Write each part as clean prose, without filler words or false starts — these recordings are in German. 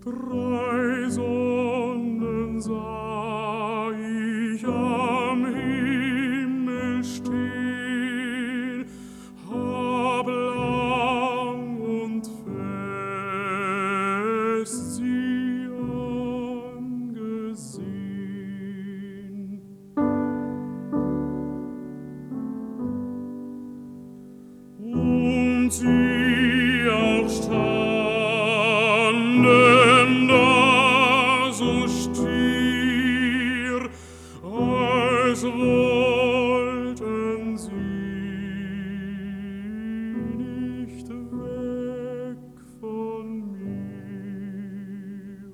3 Sonnen sah ich am Himmel stehn, haarblang und fest sie angesehn. Und sie auch standen da so stier, als wollten sie nicht weg von mir.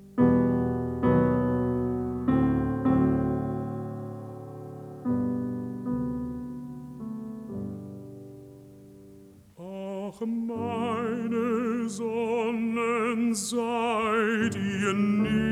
Ach, meine Sonnen, seid ihr nicht